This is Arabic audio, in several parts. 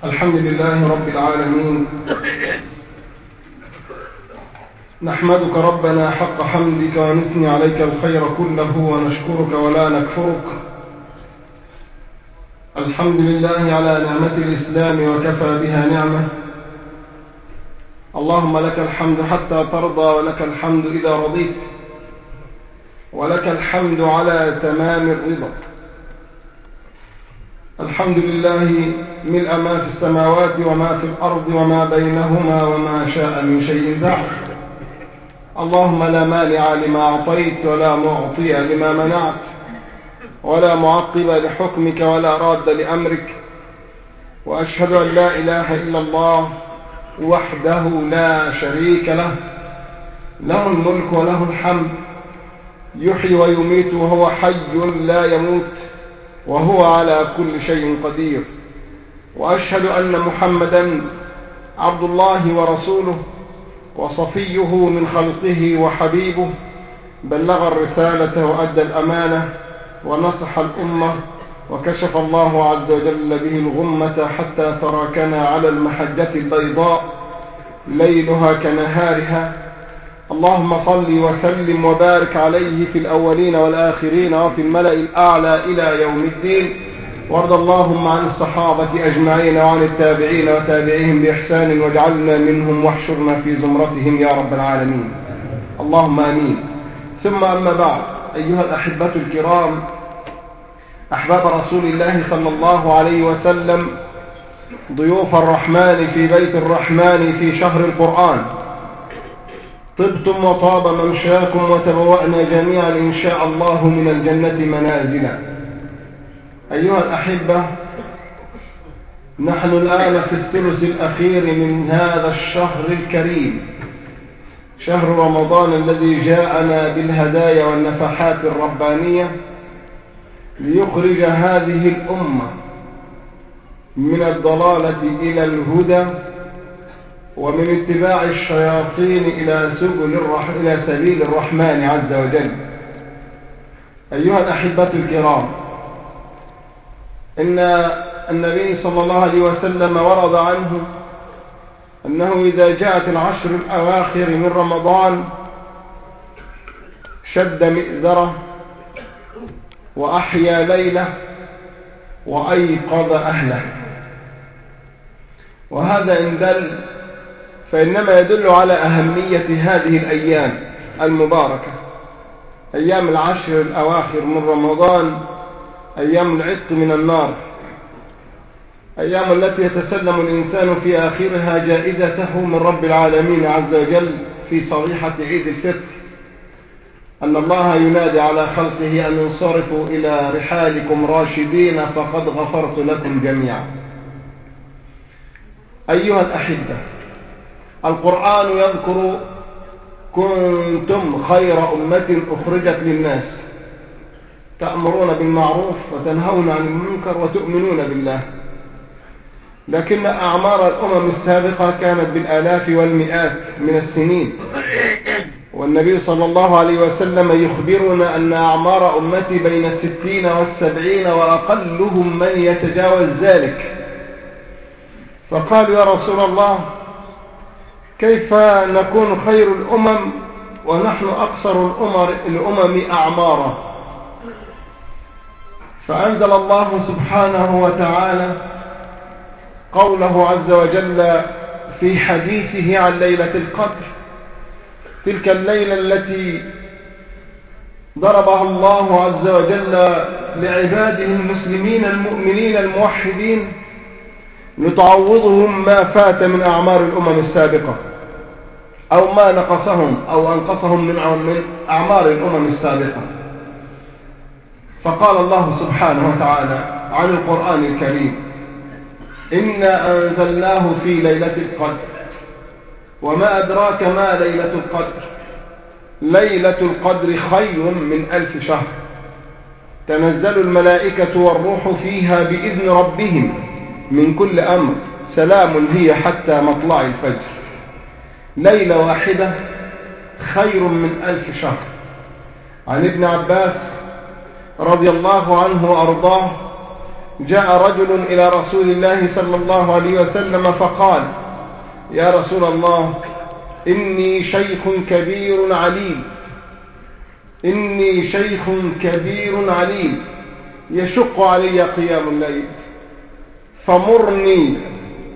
الحمد لله رب العالمين. نحمدك ربنا حق حمدك ونثني عليك الخير كله ونشكرك ولا نكفرك. الحمد لله على نعمة الإسلام وكفى بها نعمة. اللهم لك الحمد حتى ترضى، ولك الحمد إذا رضيت، ولك الحمد على تمام الرضا. الحمد لله ملء ما في السماوات وما في الأرض وما بينهما وما شاء من شيء بعد. اللهم لا مانع لما أعطيت ولا معطي لما منعت ولا معقب لحكمك ولا راد لأمرك. وأشهد أن لا إله إلا الله وحده لا شريك له، له الملك وله الحمد، يحيي ويميت وهو حي لا يموت، وهو على كل شيء قدير. وأشهد أن محمدا عبد الله ورسوله وصفيه من خلقه وحبيبه، بلغ الرسالة وأدى الأمانة ونصح الأمة، وكشف الله عز وجل به الغمة حتى تركنا على المحجة البيضاء ليلها كنهارها. اللهم صل وسلم وبارك عليه في الأولين والآخرين وفي الملأ الأعلى إلى يوم الدين. وارض اللهم عن الصحابة أجمعين وعن التابعين وتابعيهم بإحسان، واجعلنا منهم واحشرنا في زمرتهم يا رب العالمين، اللهم آمين. ثم أما بعد، أيها الأحبة الكرام، أحباب رسول الله صلى الله عليه وسلم، ضيوف الرحمن في بيت الرحمن في شهر القرآن، طبتم وطاب ممشاكم وتبوأنا جميعا إن شاء الله من الجنة منازلا. أيها الأحبة، نحن الآن في الثلث الأخير من هذا الشهر الكريم، شهر رمضان الذي جاءنا بالهدايا والنفحات الربانية ليخرج هذه الأمة من الضلالة إلى الهدى، ومن اتباع الشياطين إلى سبيل الرحمن عز وجل. أيها الأحبة الكرام، إن النبي صلى الله عليه وسلم ورد عنه أنه إذا جاءت العشر الأواخر من رمضان شد مئزره وأحيا ليله وأيقظ أهله. وهذا إن دل فإنما يدل على أهمية هذه الأيام المباركة، أيام العشر الأواخر من رمضان، أيام العتق من النار، أيام التي يتسلم الإنسان في آخرها جائزته من رب العالمين عز وجل في صريحة عيد الفطر، أن الله ينادي على خلقه أن ينصرفوا إلى رحالكم راشدين فقد غفرت لكم جميعا. أيها الأحبة، القرآن يذكر كنتم خير أمة أخرجت للناس تأمرون بالمعروف وتنهون عن المنكر وتؤمنون بالله. لكن أعمار الأمم السابقة كانت بالآلاف والمئات من السنين، والنبي صلى الله عليه وسلم يخبرنا أن أعمار أمتي بين 60 و70 وأقلهم من يتجاوز ذلك. فقالوا يا رسول الله، كيف نكون خير الأمم ونحن أقصر الأمم أعمارا؟ فأنزل الله سبحانه وتعالى قوله عز وجل في حديثه عن ليلة القدر: تلك الليلة التي ضربها الله عز وجل لعباده المسلمين المؤمنين الموحدين لتعوضهم ما فات من أعمار الأمم السابقة، أو ما نقصهم أو أنقصهم من أعمار الأمم السابقة. فقال الله سبحانه وتعالى عن القرآن الكريم: إنا أنزلناه في ليلة القدر وما أدراك ما ليلة القدر، ليلة القدر خير من 1000 شهر، تنزل الملائكة والروح فيها بإذن ربهم من كل أمر، سلام هي حتى مطلع الفجر. ليلة واحدة خير من 1000 شهر. عن ابن عباس رضي الله عنه وأرضاه جاء رجل إلى رسول الله صلى الله عليه وسلم فقال: يا رسول الله، إني شيخ كبير عليل، إني شيخ كبير عليل، يشق علي قيام الليل، فمرني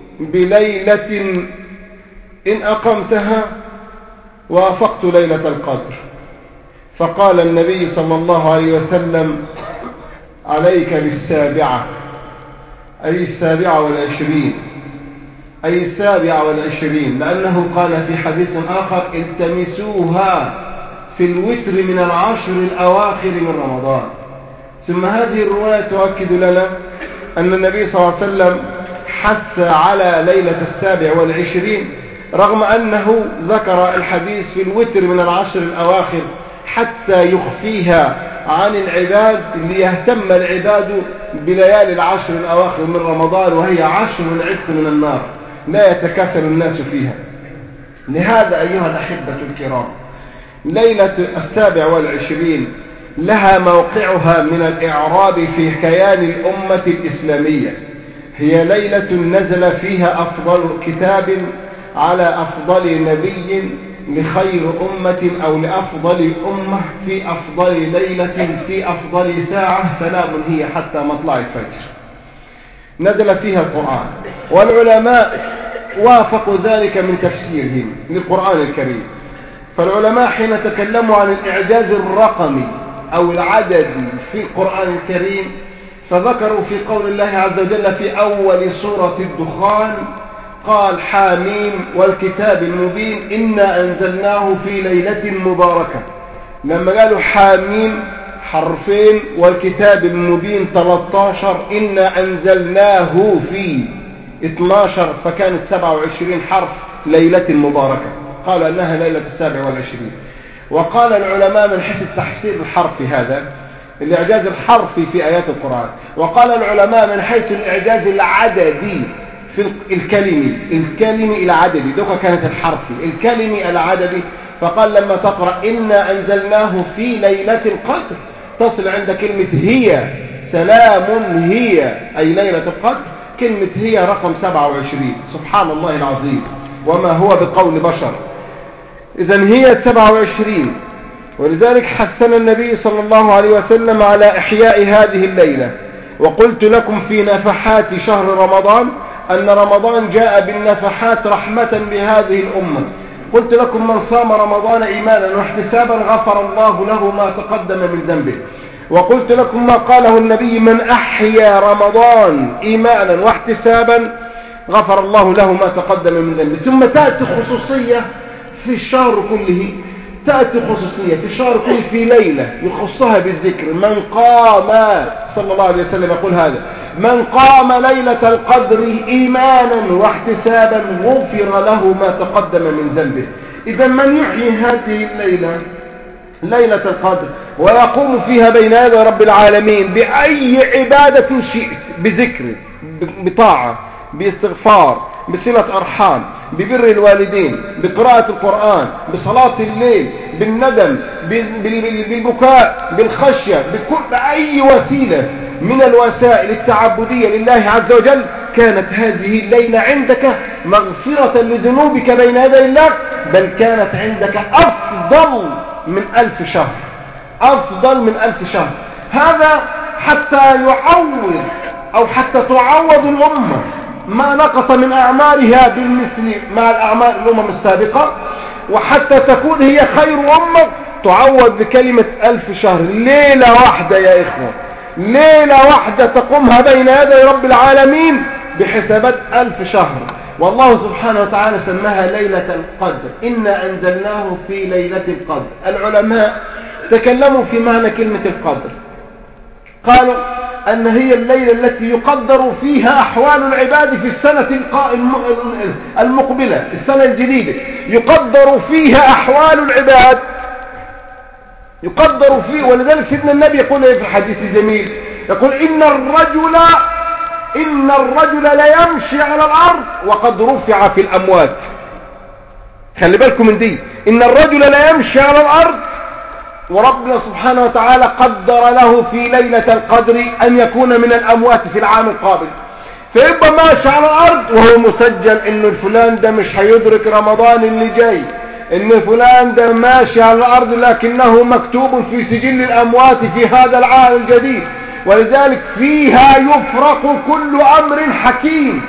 بليلة إن أقمتها وافقت ليلة القدر. فقال النبي صلى الله عليه وسلم: عليك بالسابعة، أي 27، أي 27، لأنه قال في حديث آخر: التمسوها في الوتر من العشر الأواخر من رمضان. ثم هذه الرواية تؤكد لنا أن النبي صلى الله عليه وسلم حث على ليلة 27، رغم أنه ذكر الحديث في الوتر من العشر الأواخر حتى يخفيها عن العباد ليهتم العباد بليالي العشر الأواخر من رمضان، وهي عشر العتق من النار لا يتكاثر الناس فيها. لهذا أيها الأحبة الكرام، ليلة 27 لها موقعها من الإعراب في كيان الأمة الإسلامية. هي ليلة نزل فيها أفضل كتاب على أفضل نبي لخير أمة أو لأفضل أمة في أفضل ليلة في أفضل ساعة، سلام هي حتى مطلع الفجر. نزل فيها القرآن، والعلماء وافقوا ذلك من تفسيرهم للقرآن الكريم. فالعلماء حين تكلموا عن الإعجاز الرقمي أو العددي في القرآن الكريم فذكروا في قول الله عز وجل في أول سورة الدخان: قال: حاميم والكتاب المبين إنا أنزلناه في ليلة مباركة. لما قالوا حاميم حرفين والكتاب المبين 13، إنا أنزلناه في 12، فكانت 27 حرف ليلة مباركة، قالوا أنها ليلة 27. وقال العلماء من حيث التحسير الحرفي، هذا الإعجاز الحرفي في آيات القرآن، وقال العلماء من حيث الإعجاز العددي في الكلمي العددي، دوكا كانت الحرفي الكلمي العددي. فقال: لما تقرأ إنا أنزلناه في ليلة القدر تصل عند كلمة هي، سلام هي، أي ليلة القدر، كلمة هي رقم 27. سبحان الله العظيم، وما هو بقول بشر. إذن هي 27. ولذلك حثنا النبي صلى الله عليه وسلم على إحياء هذه الليلة. وقلت لكم في نفحات شهر رمضان أن رمضان جاء بالنفحات رحمة بهذه الأمة. قلت لكم: من صام رمضان إيمانا واحتسابا غفر الله له ما تقدم من ذنبه. وقلت لكم ما قاله النبي: من أحيا رمضان إيمانا واحتسابا غفر الله له ما تقدم من ذنبه. ثم تأتي خصوصية في الشهر كله، تأتي خصوصية في الشهر كله في ليلة يخصها بالذكر: من قام، صلى الله عليه وسلم يقول هذا: من قام ليلة القدر إيمانا واحتسابا غفر له ما تقدم من ذنبه. إذا من يحيي هذه الليلة، ليلة القدر، ويقوم فيها بين يدي رب العالمين بأي عبادة شئت، بذكر، بطاعة، باستغفار، بصلة أرحام، ببر الوالدين، بقراءة القرآن، بصلاة الليل، بالندم، بالبكاء، بالخشية، بأي وسيلة من الوسائل التعبدية لله عز وجل، كانت هذه الليلة عندك مغفرة لذنوبك بين يدي الله، بل كانت عندك أفضل من 1000 شهر، أفضل من 1000 شهر. هذا حتى يعوض أو حتى تعوض الأمة ما نقص من أعمارها بالمثل مع الأعمار الأمم السابقة، وحتى تكون هي خير أمة تعوض بكلمة 1000 شهر. ليلة واحدة يا إخوة، ليلة واحدة تقومها بين يدي رب العالمين بحسابات 1000 شهر. والله سبحانه وتعالى سماها ليلة القدر: إنا أنزلناه في ليلة القدر. العلماء تكلموا في معنى كلمة القدر، قالوا أن هي الليلة التي يقدر فيها أحوال العباد في السنة المقبلة، السنة الجديدة، يقدر فيها أحوال العباد، يقدر فيه. ولذلك سيدنا النبي يقول في الحديث الجميل، يقول: إن الرجل ليمشي على الأرض وقد رفع في الأموات. خلي بالكم من دي، إن الرجل ليمشي على الأرض وربنا سبحانه وتعالى قدر له في ليلة القدر أن يكون من الأموات في العام القابل، فيبقى ماشي على الأرض وهو مسجل إنه الفلان ده مش هيدرك رمضان اللي جاي، إن فلان ده ماشي على الأرض لكنه مكتوب في سجل الأموات في هذا العام الجديد. ولذلك فيها يفرق كل أمر حكيم،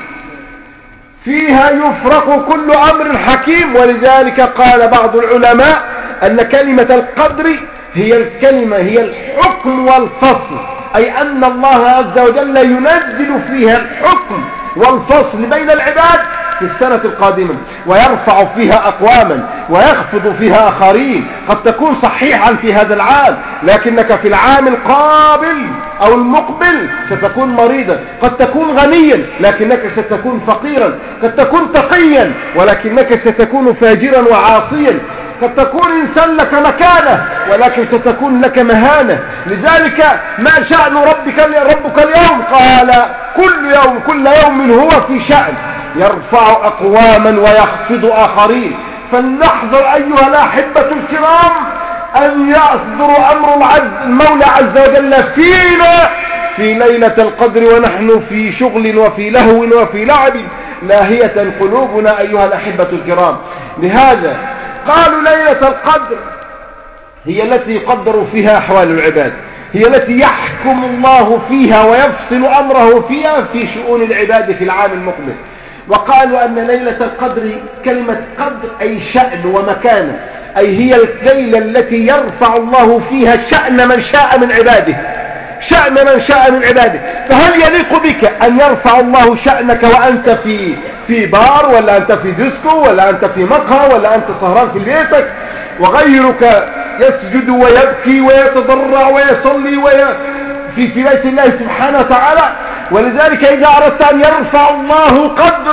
فيها يفرق كل أمر حكيم. ولذلك قال بعض العلماء أن كلمة القدر هي الكلمة، هي الحكم والفصل، أي أن الله عز وجل ينزل فيها الحكم والفصل بين العباد في السنة القادمة، ويرفع فيها أقواما ويخفض فيها آخرين. قد تكون صحيحا في هذا العام لكنك في العام القابل أو المقبل ستكون مريضا، قد تكون غنيا لكنك ستكون فقيرا، قد تكون تقيا ولكنك ستكون فاجرا وعاصيا، قد تكون إنسان لك مكانة ولكن ستكون لك مهانة. لذلك ما شأن ربك اليوم؟ قال كل يوم هو في شأن، يرفع أقواما ويخفض آخرين. فلنحذر أيها الأحبة الكرام أن يصدر أمر المولى عز وجل فينا في ليلة القدر ونحن في شغل وفي لهو وفي لعب لاهية قلوبنا أيها الأحبة الكرام. لهذا قالوا ليلة القدر هي التي يقدر فيها أحوال العباد، هي التي يحكم الله فيها ويفصل أمره فيها في شؤون العباد في العام المقبل. وقالوا أن ليلة القدر كلمة قدر أي شأن ومكانة، أي هي الليلة التي يرفع الله فيها شأن من شاء من عباده، شأن من شاء من عباده. فهل يليق بك أن يرفع الله شأنك وأنت في بار، ولا أنت في ديسكو، ولا أنت في مقهى، ولا أنت سهران في بيتك وغيرك يسجد ويبكي ويتضرع ويصلي في بيت الله سبحانه وتعالى؟ ولذلك إذا أردت أن يرفع الله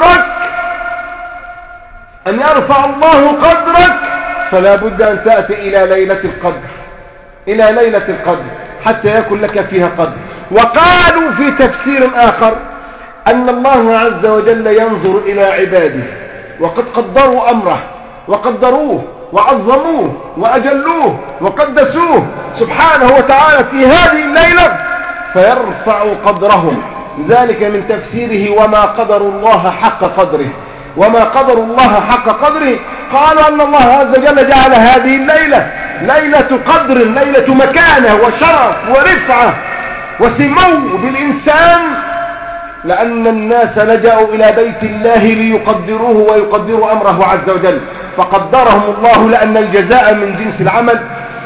قدرك فلا بد أن تأتي إلى ليلة القدر حتى يكون لك فيها قدر. وقالوا في تفسير آخر أن الله عز وجل ينظر إلى عباده وقد قدروا أمره وقدروه وعظموه وأجلوه وقدسوه سبحانه وتعالى في هذه الليلة فيرفع قدرهم. ذلك من تفسيره وما قدر الله حق قدره، وما قدر الله حق قدره. قالوا أن الله عز وجل جعل هذه الليلة ليلة قدر، ليلة مكانة وشرف ورفعة وسمو بالإنسان، لأن الناس لجأوا إلى بيت الله ليقدروه ويقدروا أمره عز وجل، فقدرهم الله لأن الجزاء من جنس العمل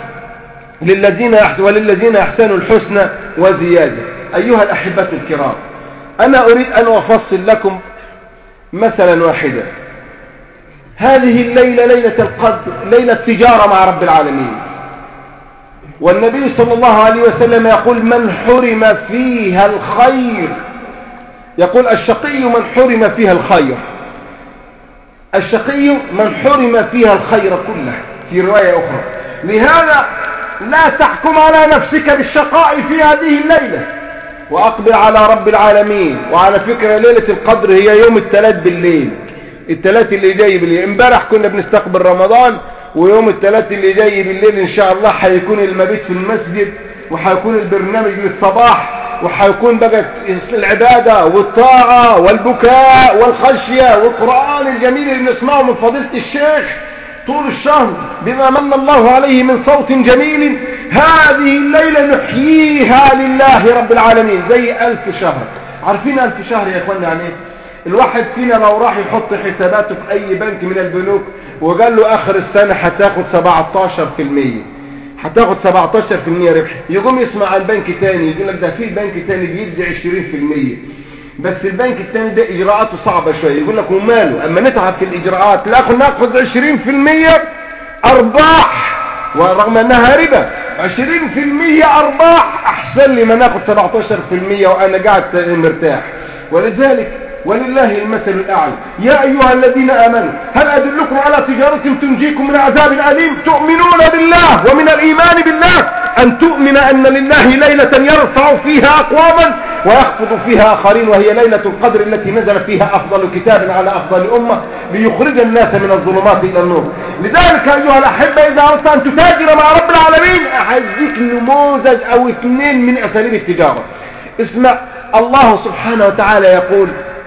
وللذين أحسنوا الحسنى وزيادة. أيها الأحبة الكرام، أنا أريد أن أفصل لكم مثلا واحدا. هذه الليلة ليلة القدر ليلة تجارة مع رب العالمين، والنبي صلى الله عليه وسلم يقول من حرم فيها الخير، يقول الشقي من حرم فيها الخير، الشقي من حرم فيها الخير كله في رواية أخرى. لهذا لا تحكم على نفسك بالشقاء في هذه الليلة وأقبل على رب العالمين. وعلى فكرة ليلة القدر هي يوم الثلاث بالليل، الثلاث اللي جاي بالليل. امبارح كنا بنستقبل رمضان، ويوم الثلاث اللي جاي بالليل إن شاء الله حيكون المبيت في المسجد، وحيكون البرنامج للصباح، وحيكون بقى العبادة والطاعة والبكاء والخشية والقرآن الجميل اللي بنسمعه من فضيلة الشيخ طول الشهر بما من الله عليه من صوت جميل. هذه الليلة نحييها لله رب العالمين زي 1000 شهر. عارفين 1000 شهر يا اخوانا يعني ايه؟ الواحد فينا لو راح يحط حساباته في اي بنك من البنوك وقال له اخر السنة هتاخد 17%، هتاخد 17% ربح، يقوم يسمع عن بنك تاني يقول لك ده في بنك تاني بيدي 20%، بس البنك التاني ده اجراءاته صعبة شوية، يقول لك وماله اما نتعب في الاجراءات ناخد 20% ارباح، ورغم انها ربا 20% ارباح احسن لي ما ناخد 17% وانا قاعد مرتاح. ولذلك ولله المثل الأعلى. يا أيها الذين آمنوا هل أدلكم على تجارة تنجيكم من عذاب أليم؟ تؤمنون بالله، ومن الإيمان بالله أن تؤمن أن لله ليلة يرفع فيها أقواما ويخفض فيها آخرين، وهي ليلة القدر التي نزل فيها أفضل كتاب على أفضل أمة ليخرج الناس من الظلمات إلى النور. لذلك أيها الأحبة، إذا أردت أن تتاجر مع رب العالمين أحذيك نموذج أو اثنين من أساليب التجارة. اسمع، الله سبحانه وتعالى يقول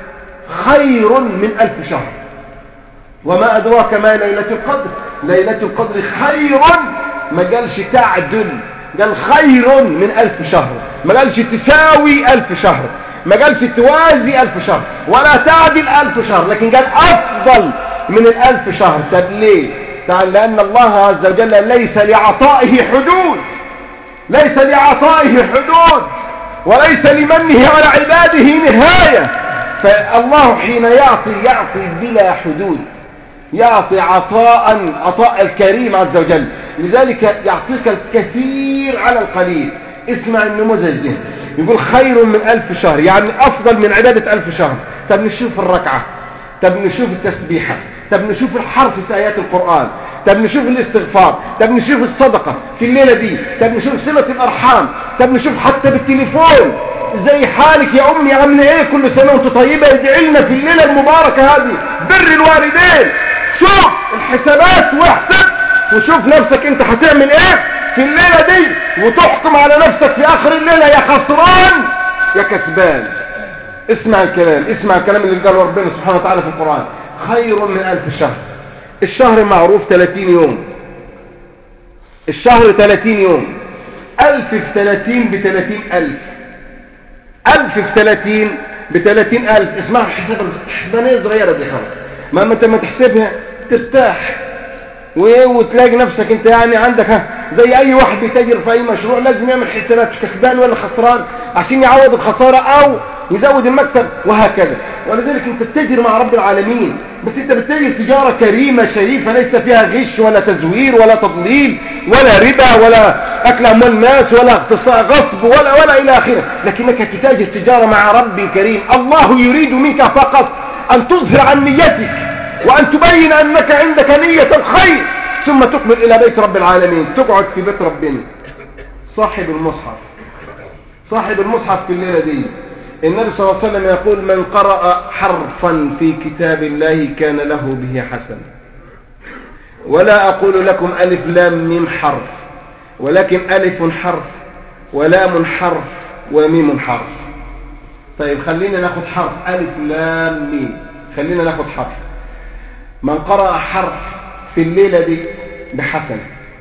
خير من 1000 شهر. وما أدراك ما ليلة القدر؟ ليلة القدر خير، ما قالش تعدل، قال خير من 1000 شهر، ما قالش تساوي 1000 شهر، ما قالش توازي 1000 شهر ولا تعدل 1000 شهر، لكن قال أفضل من 1000 شهر. طب ليه؟ لأن الله عز وجل ليس لعطائه حدود، ليس لعطائه حدود، وليس لمنه على عباده نهاية. فالله حين يعطي بلا حدود، يعطي عطاء الكريم عز وجل، لذلك يعطيك الكثير على القليل. اسمع النموذج ده، يقول خير من 1000 شهر، يعني أفضل من عبادة 1000 شهر. طب نشوف الركعة، طب نشوف التسبيحة، طب نشوف الحرف في آيات القرآن، طب نشوف الاستغفار، طب نشوف الصدقة في الليلة دي، طب نشوف صلة الأرحام، طب نشوف حتى بالتليفون زي حالك يا أمي عامله إيه، كل سنة وأنت طيبة، ادعي لنا في الليلة المباركة هذه، بر الوالدين. شوف الحسابات واحسب، وشوف نفسك أنت هتعمل إيه في الليلة دي، وتحكم على نفسك في آخر الليلة يا خسران يا كسبان. اسمع الكلام، اسمع الكلام اللي قاله ربنا سبحانه وتعالى في القرآن، خير من 1000 شهر. الشهر معروف 30 يوم، الشهر 30 يوم، 1000 في 30 ب30,000، 1000 في 30 ب30,000. اسمعوا حسبانية صغيرة دي خالص، ما انت ما تحسبها ترتاح وتلاقي نفسك انت يعني عندك زي اي واحد بيتاجر في اي مشروع لازم يعمل حسابات كسبان ولا خسران عشان يعوض الخسارة او يزود المكسب وهكذا. ولذلك انت بتتاجر مع رب العالمين، بس انت بتتاجر تجارة كريمة شريفة ليس فيها غش ولا تزوير ولا تضليل ولا ربا ولا اكل اموال الناس ولا اغتصاب غصب ولا الى اخره، لكنك تتاجر تجارة مع رب كريم. الله يريد منك فقط ان تظهر عن نيتك وان تبين انك عندك نية الخير، ثم تقبل الى بيت رب العالمين، تقعد في بيت ربنا. صاحب المصحف في الليلة دي النبي صلى الله عليه وسلم يقول من قرأ حرفا في كتاب الله كان له به حسن. ولا أقول لكم ألف لام ميم حرف، ولكن ألف حرف ولام حرف وميم حرف. طيب خلينا ناخد حرف ألف لام ميم، خلينا ناخد حرف. من قرأ حرف في الليلة دي بحسن،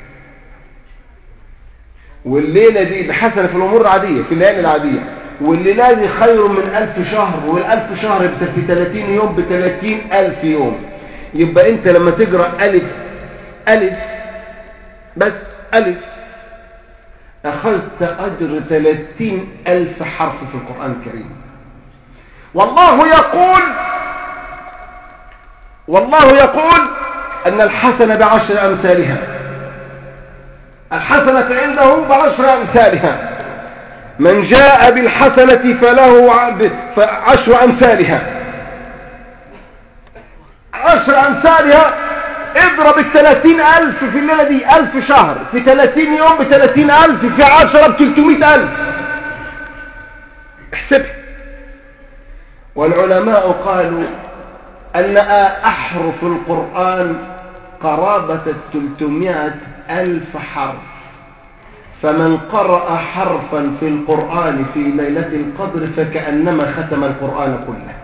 والليلة دي بحسن في الأمور العادية في الليالي العادية، والليلة دي خير من 1000 شهر، وال1000 شهر في 30 يوم ب30,000 يوم. يبقى انت لما تقرأ ألف بس ألف أخذت أجر 30,000 حرف في القرآن الكريم. والله يقول أن الحسنة ب10 أمثالها، الحسنة عنده ب10 أمثالها. من جاء بالحسنة فله 10 أمثالها، 10 أمثالها. اضرب 30,000 في الليلة دي، 1000 شهر في 30 يوم ب30,000 في 10 ب300,000. احسبها. والعلماء قالوا أن أحرف القرآن قرابة 300,000 حرف، فمن قرأ حرفا في القرآن في ليلة القدر فكأنما ختم القرآن كله،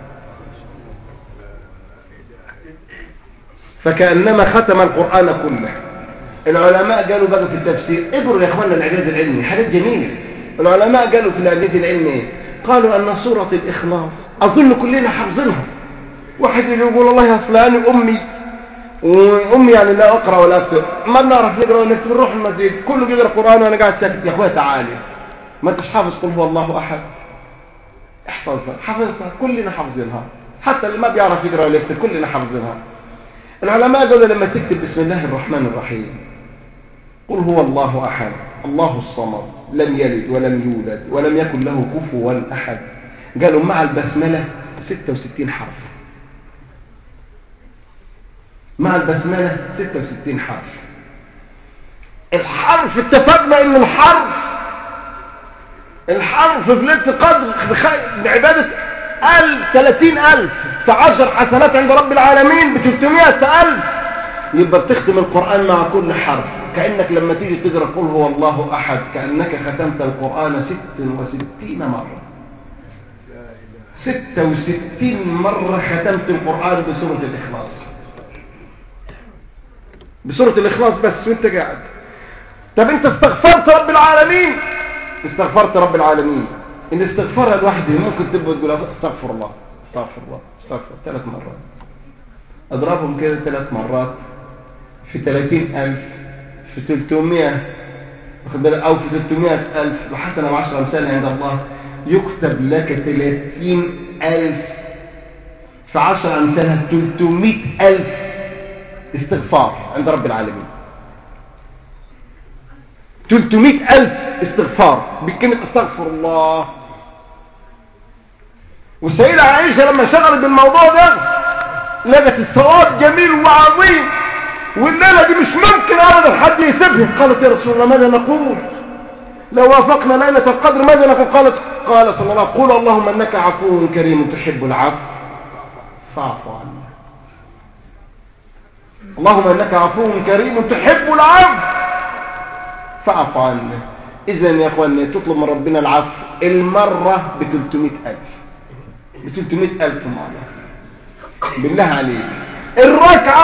فكأنما ختم القرآن كله. العلماء قالوا بقى في التفسير، اقروا يا اخوانا الإعجاز العلمي، حاجات جميلة. العلماء قالوا في الإعجاز العلمي ايه؟ قالوا أن سورة الإخلاص أظن كلنا حافظينها. واحد يقول والله يا فلان أمي يعني لا أقرأ ولا أكتب، ما بنعرف نقرأ ونكتب، نروح المسجد كله بيقرأ قرآن وأنا قاعد ساكت. يا أخويا تعالي، ما أنتش حافظ قل هو الله أحد؟ احفظها، حافظها، كلنا حافظينها، حتى اللي ما بيعرف يقرأ ولا يكتب كلنا حافظينها. العلماء قالوا لما تكتب بسم الله الرحمن الرحيم قل هو الله أحد الله الصمد لم يلد ولم يولد ولم يكن له كفوا أحد، قالوا مع البسملة 66 حرف، مع البسملة 66 حرف. الحرف اتفقنا ان الحرف في ليلة القدر بعبادة 30,000 في 10 حسنات عند رب العالمين ب300,000. يبقى بتختم القرآن مع كل حرف كأنك لما تيجي تقرأ قل هو الله أحد كأنك ختمت القرآن 66 مرة. 66 مرة ختمت القرآن بسورة الإخلاص، بسورة الإخلاص بس وانت قاعد. طب انت استغفرت رب العالمين، استغفرت رب العالمين. الاستغفار لوحده ممكن تبقى تقول استغفر الله استغفر الله استغفر 3 مرات، اضربهم كده 3 مرات في 30,000 في 300 او في 300,000 بحسنة و10 أمثال عند الله، يكتب لك 30,000 في 10 أمثالها 300,000 استغفار عند رب العالمين. 300,000 استغفار بكلمة استغفر الله. والسيدة عائشة لما شغلت بالموضوع ده لقت الثواب جميل وعظيم، والليلة دي مش ممكن أبدا حد يسيبها. قالت يا رسول الله ماذا نقول لو وافقنا ليلة القدر، ماذا نقول؟ قال صلى الله عليه وسلم قول اللهم انك عفو كريم تحب العفو فاعف عنا. اللهم انك عفو كريم تحب العفو فاعف عنا. اذا يا اخواني تطلب من ربنا العفو المرة ب300,000 ب300,000 مرة. بالله عليك الركعة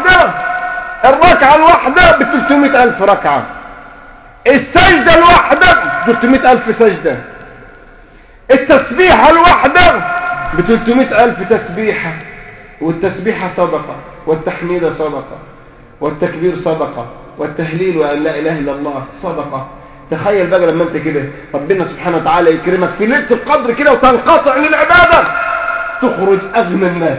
الواحدة ب300,000 ركعة. السجدة الواحدة ب300,000 سجدة. التسبيحة الواحدة ب300,000 تسبيحة. والتسبيحة صدقة، والتحميد صدقة، والتكبير صدقة، والتهليل وأن لا إله إلا الله صدقة. تخيل بقى لما انت كده ربنا سبحانه وتعالى يكرمك في ليلة القدر كده وتنقطع من العبادة، تخرج أغنى الناس،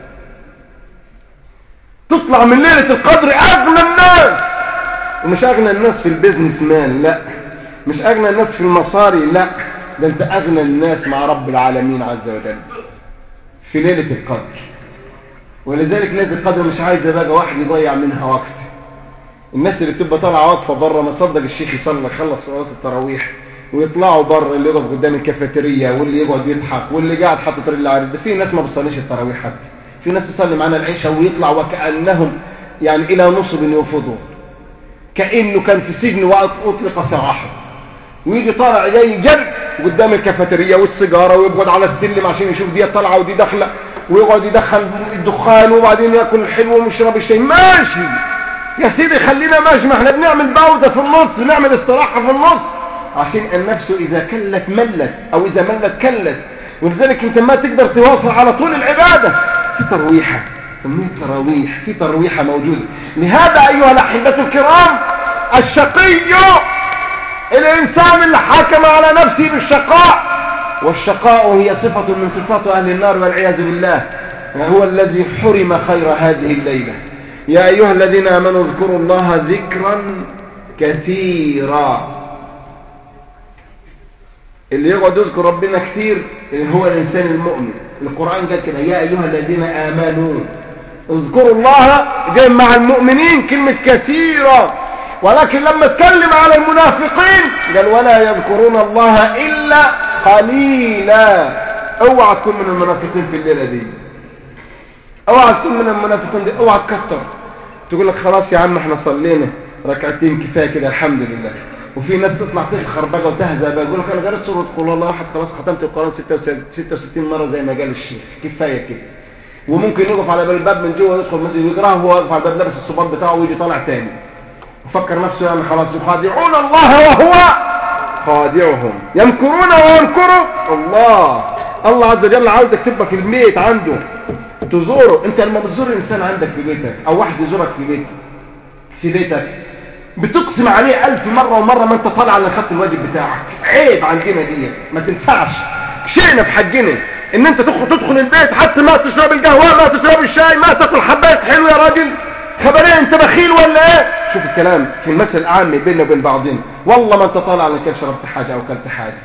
تطلع من ليلة القدر أغنى الناس. ومش أغنى الناس في البيزنس مان، لا، مش أغنى الناس في المصاري، لا، ده انت أغنى الناس مع رب العالمين عز وجل في ليلة القدر. ولذلك ليلة القدر مش عايزة بقى واحد يضيع منها وقت. الناس اللي بتبقى طالعة واقفة بره، ما صدق الشيخ يصلي خلص صلاة التراويح ويطلعوا بره، اللي يقف قدام الكافيتيريا واللي يقعد يضحك واللي قاعد حاطط رجل على رجل. في ناس ما بتصليش التراويح حتى، في ناس تصلي معانا العشاء ويطلع وكأنهم يعني إلى نصب يوفضوا، كأنه كان في سجن وأطلق سراحه، ويجي طالع جاي جري قدام الكافيتيريا والسيجاره ويقعد على السلم عشان يشوف دي طالعه ودي داخله، ويقعد يدخل الدخان وبعدين ياكل الحلو ويشرب الشاي. ماشي يا سيدي خلينا ماشي، ما احنا بنعمل باوزه في النص، بنعمل استراحه في النص، عشان النفس اذا كلت ملت او اذا ملت كلت. ولذلك انت ما تقدر تواصل على طول العباده، في ترويحه، تراويح، في ترويحه موجوده. لهذا ايها الاحبه الكرام الشقي الإنسان اللي حكم على نفسه بالشقاء، والشقاء هي صفة من صفات أهل النار والعياذ بالله، هو الذي حرم خير هذه الليلة. يا أيها الذين آمنوا اذكروا الله ذكرا كثيرا. اللي يقعد يذكر ربنا كثير هو الإنسان المؤمن. القرآن قال كده يا أيها الذين آمنوا اذكروا الله، جاي مع المؤمنين كلمة كثيرا. ولكن لما اتكلم على المنافقين قال ولا يذكرون الله إلا قليلا. اوعى تكون من المنافقين في الليلة دي، اوعى تكون من المنافقين دي، اوعى تكتر تقول لك خلاص يا عم احنا صلينا ركعتين كفايه كده الحمد لله. وفي ناس تطلع تسخر بقى وتهزأ بقى يقول لك انا قريت سوره قل الله احد خلاص ختمت القران 66 مره زي ما قال الشيخ كفايه كده. وممكن يقف على الباب من جوه يدخل المسجد ويقراها وهو واقف على الباب لابس الصباط بتاعه ويجي طالع تاني وفكر نفسه يعني خلاص. يخادعون الله وهو خادعهم، يمكرون ويمكر الله. الله عز وجل عاوزك تبقى في البيت عنده تزوره. انت لما بتزور الانسان عندك في بيتك او واحد يزورك في بيتك بتقسم عليه 1000 مرة ومرة ما انت طالع على خط الواجب بتاعك. عيب عندنا دي، ما تنفعش، شئنا في حجنا ان انت تدخل البيت حتى ما تشرب القهوة ما تشرب الشاي ما تاكل حباية حلو يا راجل. خبرين انت بخيل ولا ايه؟ شوف الكلام في المثل العام بيننا وبين بعضنا، والله ما انت طالع على كيف شربت حاجة او كلت حاجة.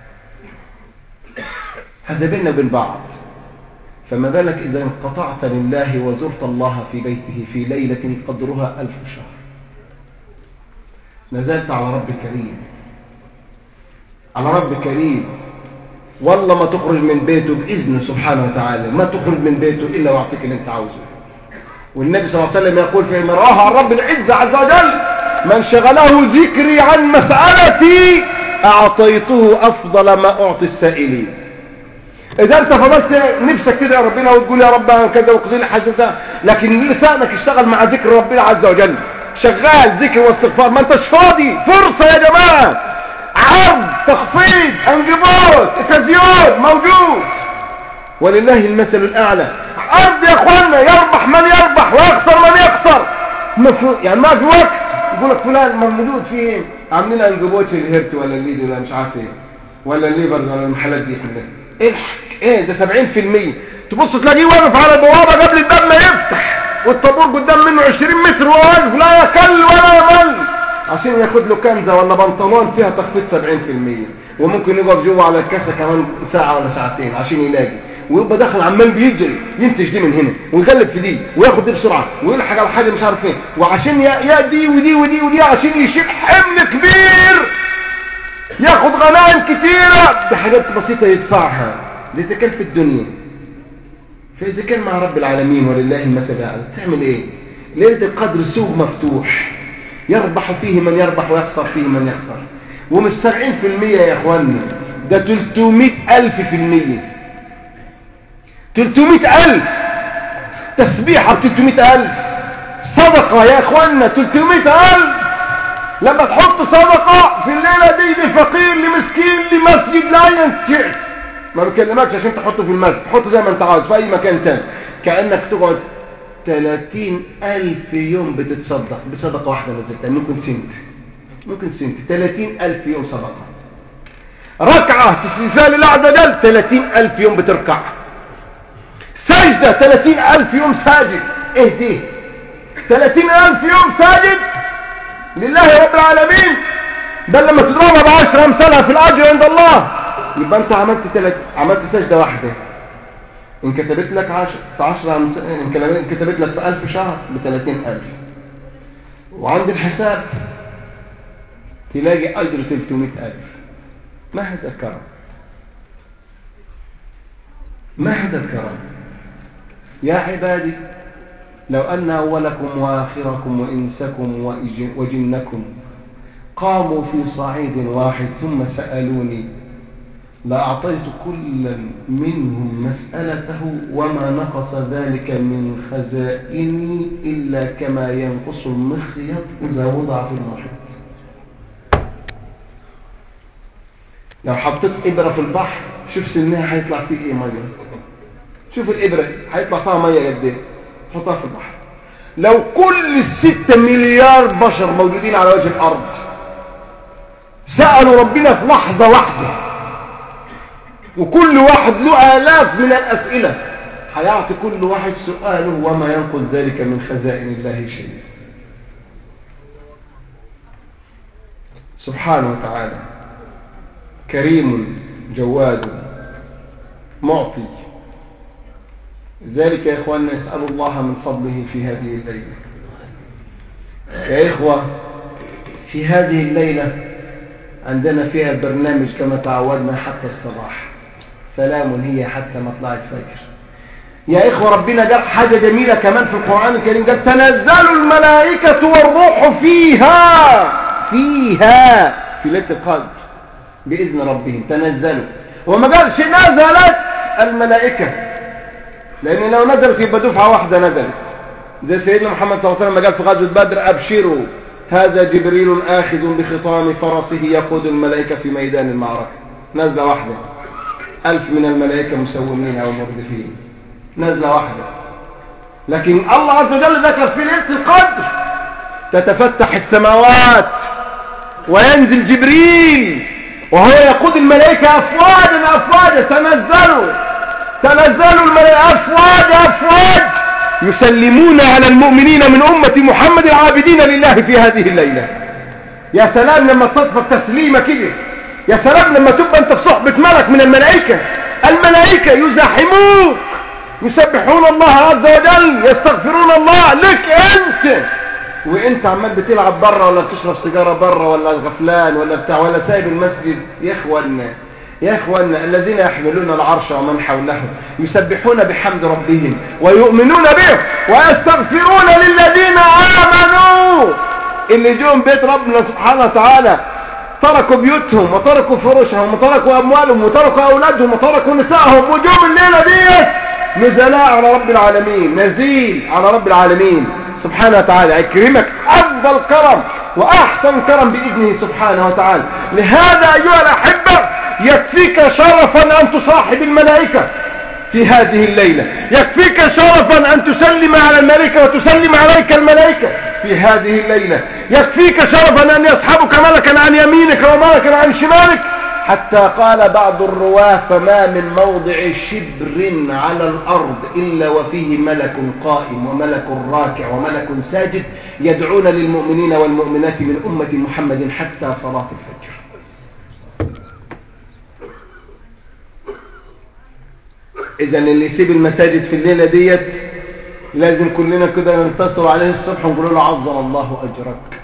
هذا بيننا وبين بعض، فما بالك اذا انقطعت لله وزرت الله في بيته في ليلة قدرها 1000 شهر، نزلت على رب كريم. على رب كريم. والله ما تخرج من بيته بإذنه سبحانه وتعالى، ما تخرج من بيته إلا ويعطيك اللي انت عاوزه. والنبي صلى الله عليه وسلم يقول فيما رواه عن رب العزة عز وجل: من شغله ذكري عن مسألتي أعطيته أفضل ما أعطي السائلين. إذا أنت فضلت نفسك تدعي ربنا وتقول يا رب كذا وقضي لي حاجة، لكن لسانك اشتغل مع ذكر ربنا عز وجل، شغال ذكر واستغفار، ما انتش فاضي. فرصة يا جماعة، عرض، تخفيض، انقباض، تزيين موجود، ولله المثل الأعلى. عرض يا اخوانا، يربح من يربح ويخسر من يخسر. يعني ما في وقت يقول لك فلان موجود فيه عاملين انقباض في الهرت ولا الليد ولا مش عارف ايه ولا الليفر ولا المحلات دي كلها. الحق ايه ده 70%. تبص تلاقيه واقف على البوابة قبل الباب ما يفتح، والطابور قدام منه 20 متر وواقف لا يكل ولا يمل عشان ياخد له كنزة ولا بنطلون فيها تخفيض 70%، وممكن يقف جوه على الكاسة كمان ساعة ولا ساعتين عشان يلاقي، ويبقى داخل عمال بيجري ينتج دي من هنا ويقلب في دي وياخد دي بسرعة ويلحق على حاجة مش عارف ايه، وعشان يا دي ودي ودي ودي عشان يشيل حمل كبير ياخد غنائم كتيرة بحاجات بسيطة يدفعها. إذا كان في الدنيا، فإذا كان مع رب العالمين ولله المثل الأعلى تعمل ايه؟ ليلة القدر سوق مفتوح يربح فيه من يربح ويخسر فيه من يخسر، ومش 70% يا اخوانا، ده 300,000%. 300,000 تسبيحة، 300,000 صدقة يا اخوانا، 300,000. لما تحط صدقة في الليلة دي لفقير لمسكين لمسجد لا ينتهي، ما بكلمكش عشان تحطه في المسجد، تحطه زي ما انت عاوز في اي مكان تاني، كأنك تقعد 30,000 يوم بتتصدق بصدقة واحدة نزلتها. ممكن سنت 30,000 يوم صدقة. ركعة تسلسال الله عز وجل 30,000 يوم بتركع. سجدة 30,000 يوم ساجد. ايه دي 30,000 يوم ساجد لله رب العالمين. بل لما تضربها ب10 امثالها في الأجر عند الله، يبقى انت عملت سجدة واحدة ان كتبت لك 10 ان كتبت لك في 1000 شهر ب30,000، وعند الحساب تلاقي أجر 300,000. ما هذا الكرم؟ ما هذا الكرم؟ يا عبادي لو أن أولكم وآخركم وإنسكم وجنكم قاموا في صعيد واحد ثم سألوني لأعطيت كل منهم مسألته وما نقص ذلك من خزائني إلا كما ينقص المخيط إذا وضع في المحيط. لو حطيت إبرة في البحر شوف سنها هيطلع فيه إيه مية. شوف الإبرة هيطلع فيها مية قد إيه، حطها في البحر. لو كل 6 مليار بشر موجودين على وجه الأرض سألوا ربنا في لحظة واحدة، وكل واحد له آلاف من الأسئلة، هيعطي كل واحد سؤاله وما ينقل ذلك من خزائن الله شيء سبحانه وتعالى. كريم جواد معطي. ذلك يا إخواننا نسأل الله من فضله في هذه الليلة. يا إخوة في هذه الليلة عندنا فيها برنامج كما تعودنا حتى الصباح، سلام هي حتى مطلع الفجر. يا إخوة ربنا قال حاجة جميلة كمان في القرآن الكريم، قال تنزل الملائكة والروح فيها في ليلة القدر بإذن ربهم. تنزلوا، وما قالش نزلت الملائكة، لأن لو نزلت يبقى دفعة واحدة نزلت، زي سيدنا محمد صلى الله عليه وسلم قال في غزوة بدر أبشروا هذا جبريل آخذ بخطام فرسه يقود الملائكة في ميدان المعركة. نزلة واحدة، 1000 من الملائكة مسومين أو مردفين، نزلة واحدة. لكن الله عز وجل ذكر في ليلة القدر تتفتح السماوات وينزل جبريل وهو يقود الملائكة أفواجا. تنزلوا الملائكة أفواج يسلمون على المؤمنين من أمة محمد العابدين لله في هذه الليلة. يا سلام لما تصفق تسليمة كده، يا سلام لما تبقى أنت في صحبة ملك من الملائكة يزاحموك يسبحون الله عز وجل، يستغفرون الله لك أنت وانت عمال بتلعب بره ولا بتشرب سيجاره بره ولا غفلان ولا بتاع ولا سايب المسجد. يا اخوانا الذين يحملون العرش ومن حوله يسبحون بحمد ربهم ويؤمنون به ويستغفرون للذين آمنوا. اللي جوهم بيت ربنا سبحانه وتعالى تركوا بيوتهم وتركوا فروشهم وتركوا أموالهم وتركوا أولادهم وتركوا نسائهم وجوهم الليلة دي نزلاء على رب العالمين، نزيل على رب العالمين سبحانه وتعالى يكرمك أفضل كرم وأحسن كرم بإذنه سبحانه وتعالى. لهذا أيها الأحبة يكفيك شرفا أن تصاحب الملائكة في هذه الليلة، يكفيك شرفا أن تسلم على الملائكة وتسلم عليك الملائكة في هذه الليلة، يكفيك شرفا أن يصحبك ملكا عن يمينك وملكا عن شمالك. حتى قال بعض الرواه فما من موضع شبر على الأرض إلا وفيه ملك قائم وملك راكع وملك ساجد يدعون للمؤمنين والمؤمنات من أمة محمد حتى صلاة الفجر. إذن اللي يسيب المساجد في الليلة ديت لازم كلنا كده ننتصر عليه الصبح ونقول له عظم الله أجرك،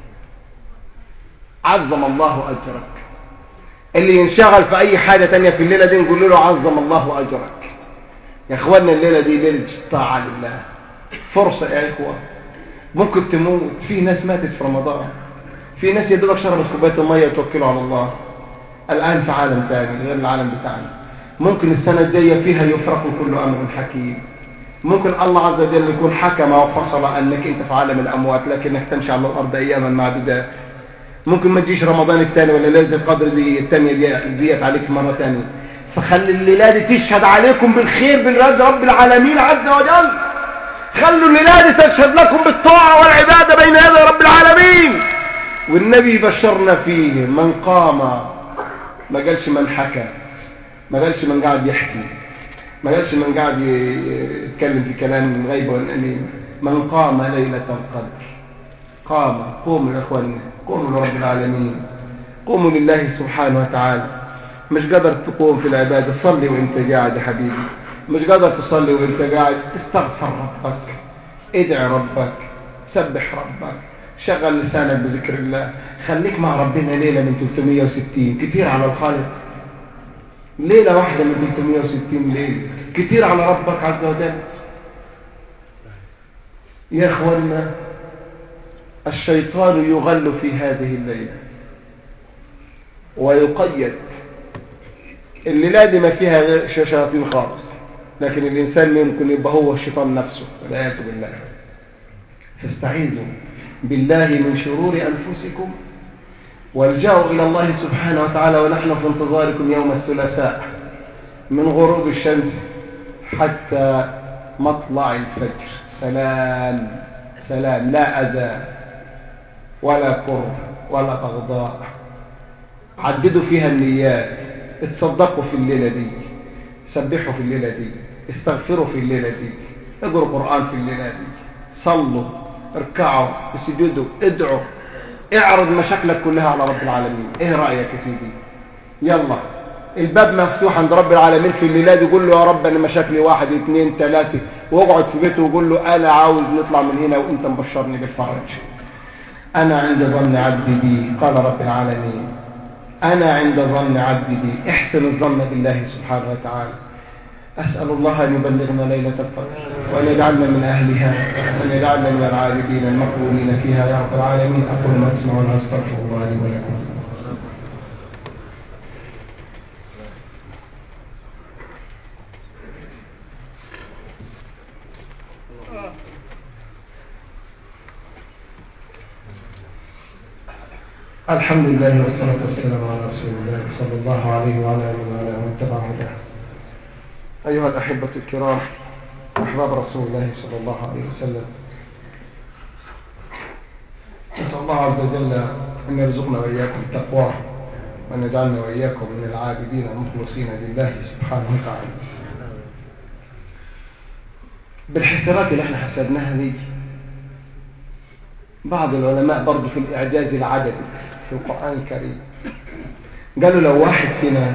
عظم الله أجرك. اللي ينشغل في أي حاجة تانية في الليلة دي نقول له عظم الله أجرك. يا إخواننا الليلة دي ليلة طاعة لله، فرصة يا إخوة. ممكن تموت، في ناس ماتت في رمضان، في ناس يدوبك شربت كوباية المية وتوكلوا على الله الآن في عالم ثاني غير العالم بتاعنا. ممكن السنة الجاية فيها يفرق كل أمر حكيم. ممكن الله عز وجل يكون حكم وفصل أنك أنت في عالم الأموات لكنك تمشي على الأرض أياما معدودات. ممكن ما تجيش رمضان الثاني ولا ليلة القدر دي الثانية ديت عليك مرة ثانية. فخلي الليلة دي تشهد عليكم بالخير بالرد رب العالمين عز وجل. خلوا الليلة دي تشهد لكم بالطاعة والعبادة بين يدي رب العالمين. والنبي بشرنا فيه من قام، ما قالش من حكى، ما قالش من قاعد يحكي، ما قالش من قاعد يتكلم في كلام غيب والأمين. من قام ليلة القدر، قوموا يا اخواني، قوموا لرب العالمين، قوموا لله سبحانه وتعالى. مش قادر تقوم في العبادة صلي وانت قاعد يا حبيبي، مش قادر تصلي وانت قاعد استغفر ربك، ادعي ربك، سبح ربك، شغل لسانك بذكر الله. خليك مع ربنا ليلة من 360 كتير على الخالق. ليلة واحدة من 360 ليلة كتير على ربك عز وجل. يا اخوانا الشيطان يغل في هذه الليلة ويقيد. الليلة دي ما فيها شياطين خالص، لكن الإنسان ممكن يبقى هو الشيطان نفسه والعياذ بالله. فاستعيذوا بالله من شرور أنفسكم والجأوا إلى الله سبحانه وتعالى ونحن في انتظاركم يوم الثلاثاء من غروب الشمس حتى مطلع الفجر. سلام سلام، لا أذى ولا كره ولا بغضاء. عددوا فيها النيات، اتصدقوا في الليلة دي، سبحوا في الليلة دي، استغفروا في الليلة دي، اقروا قرآن في الليلة دي، صلوا، اركعوا، اسجدوا، ادعوا، اعرض مشاكلك كلها على رب العالمين. ايه رأيك يا سيدي؟ يلا الباب مفتوح عند رب العالمين في الليلة دي. قول له يا رب انا مشاكلي 1 2 3، واقعد في بيته وقول له انا عاوز نطلع من هنا وانت مبشرني بالفرج. أنا عند ظن عبدي بي، قال رب العالمين أنا عند ظن عبدي بي. احسن الظن بالله سبحانه وتعالى. أسأل الله أن يبلغنا ليلة القدر وأن يجعلنا من أهلها وأن يجعلنا من العابدين المقبولين فيها يا رب العالمين. أقول ما تسمعون وأستغفر الله لي ولكم. الحمد لله والصلاة والسلام على رسول الله صلى الله عليه وعلى آله وعلى من تبع هداه. أيها الأحبة الكرام، أحباب رسول الله صلى الله عليه وسلم، نسأل الله عز وجل أن يرزقنا وإياكم التقوى وأن يجعلنا وإياكم من العابدين المخلصين لله سبحانه وتعالى. بالحسابات اللي احنا حسبناها دي، بعض العلماء برضو في الإعجاز العددي في القرآن الكريم قالوا لو واحد فينا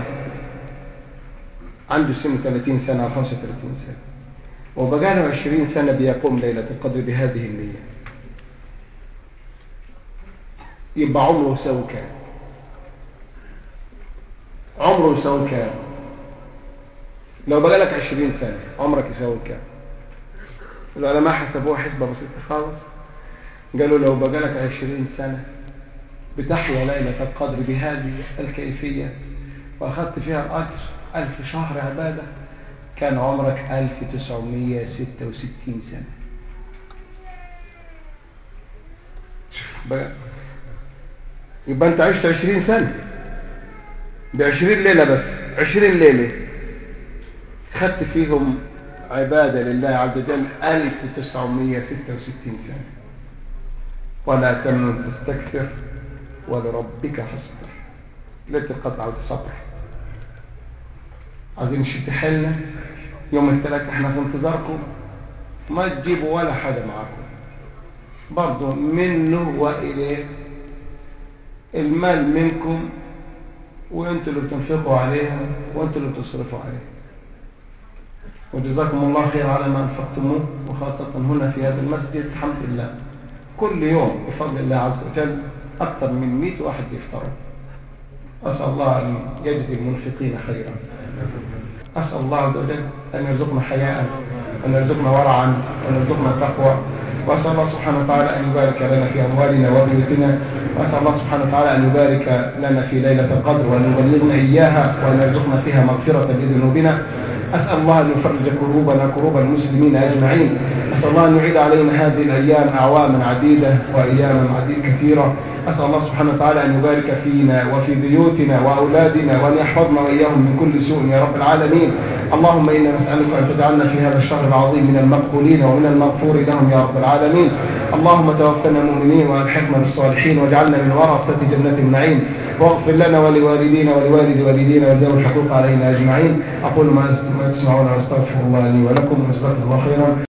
عنده سن 30 سنة أو 35 سنة وبقى له 20 سنة بيقوم ليلة القدر بهذه النية، يبقى عمره يساوي كام؟ عمره يساوي كام؟ لو بقى لك 20 سنة عمرك يساوي كام؟ العلماء حسبوها حسبة بسيطة خالص، قالوا لو بقى لك 20 سنة بتحيا ليلة القدر بهذه الكيفية وأخذت فيها الأجر 1000 شهر عبادة، كان عمرك 1966 سنة. يبقى أنت عشت 20 سنة ب20 ليلة، بس 20 ليلة خدت فيهم عبادة لله عز وجل 1966 سنة. ولا تمنن تستكثر ولربك فاصبر. ليلة القدر عاوز صبر، عايزين نشد حيلنا. يوم الثلاث احنا في انتظاركم، ما تجيبوا ولا حاجة معاكم، برضو منه وإليه، المال منكم وانتوا اللي بتنفقوا عليها وانتوا اللي بتصرفوا عليها. وجزاكم الله خير على ما انفقتموه، وخاصة هنا في هذا المسجد الحمد لله كل يوم بفضل الله عز وجل أكثر من 100 واحد يفطروا. أسأل الله أن يجزي المنفقين خيرا. أسأل الله عز وجل أن يرزقنا حياء، أن يرزقنا ورعا، أن يرزقنا تقوى. وأسأل الله سبحانه وتعالى أن يبارك لنا في أموالنا وبيوتنا. وأسأل الله سبحانه وتعالى أن يبارك لنا في ليلة القدر وأن يبلغنا إياها وأن يرزقنا فيها مغفرة لذنوبنا. أسأل الله أن يفرج كروبنا كروب المسلمين أجمعين. أسأل الله أن يعيد علينا هذه الأيام أعواما عديدة وأياما كثيرة. أسأل الله سبحانه وتعالى أن يبارك فينا وفي بيوتنا وأولادنا وأن يحفظنا وإياهم من كل سوء يا رب العالمين. اللهم إنا نسألك أن تجعلنا في هذا الشهر العظيم من المقبولين ومن المغفور لهم يا رب العالمين. اللهم توفنا مؤمنين وألحقنا بالصالحين واجعلنا من ورثة جنة النعيم. واغفر لنا ولوالدينا ولوالد والدينا وذوي الحقوق علينا أجمعين. أقول ما تسمعون واستغفر الله لي ولكم وجزاكم الله خيرا.